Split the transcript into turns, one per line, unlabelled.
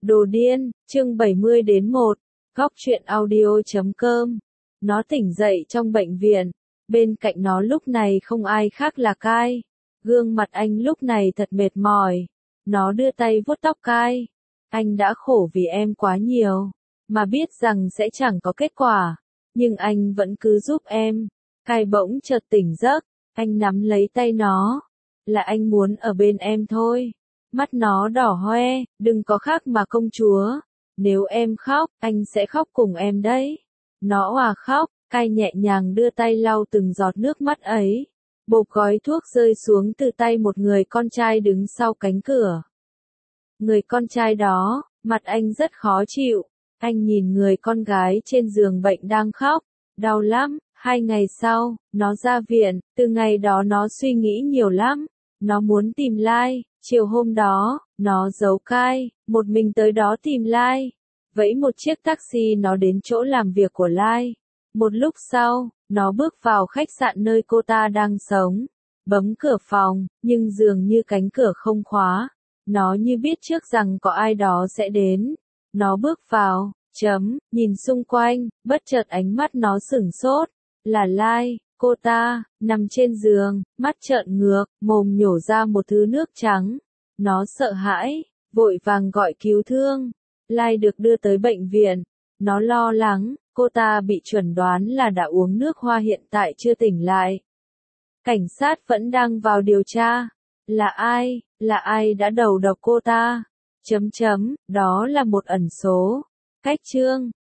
Đồ điên, chương 70-1, góc truyện audio.com. Nó tỉnh dậy trong bệnh viện, bên cạnh nó lúc này không ai khác là Kai. Gương mặt anh lúc này thật mệt mỏi. Nó đưa tay vuốt tóc Kai. Anh đã khổ vì em quá nhiều, mà biết rằng sẽ chẳng có kết quả, nhưng anh vẫn cứ giúp em. Kai bỗng chợt tỉnh giấc, anh nắm lấy tay nó. Là anh muốn ở bên em thôi. Mắt nó đỏ hoe, đừng có khác mà công chúa. Nếu em khóc, anh sẽ khóc cùng em đấy. Nó òa khóc, Kai nhẹ nhàng đưa tay lau từng giọt nước mắt ấy. Bột gói thuốc rơi xuống từ tay một người con trai đứng sau cánh cửa. Người con trai đó, mặt anh rất khó chịu. Anh nhìn người con gái trên giường bệnh đang khóc. Đau lắm. 2 ngày sau, nó ra viện. Từ ngày đó nó suy nghĩ nhiều lắm. Nó muốn tìm Lai. Chiều hôm đó, nó giấu Kai, một mình tới đó tìm Lai. Vẫy một chiếc taxi nó đến chỗ làm việc của Lai. Một lúc sau, nó bước vào khách sạn nơi cô ta đang sống. Bấm cửa phòng, nhưng dường như cánh cửa không khóa. Nó như biết trước rằng có ai đó sẽ đến. Nó bước vào, nhìn xung quanh, bất chợt ánh mắt nó sửng sốt. Là Lai. Cô ta, nằm trên giường, mắt trợn ngược, mồm nhổ ra một thứ nước trắng. Nó sợ hãi, vội vàng gọi cứu thương. Lai được đưa tới bệnh viện. Nó lo lắng, cô ta bị chẩn đoán là đã uống nước hoa hiện tại chưa tỉnh lại. Cảnh sát vẫn đang vào điều tra. Là ai đã đầu độc cô ta? Đó là một ẩn số. Cách chương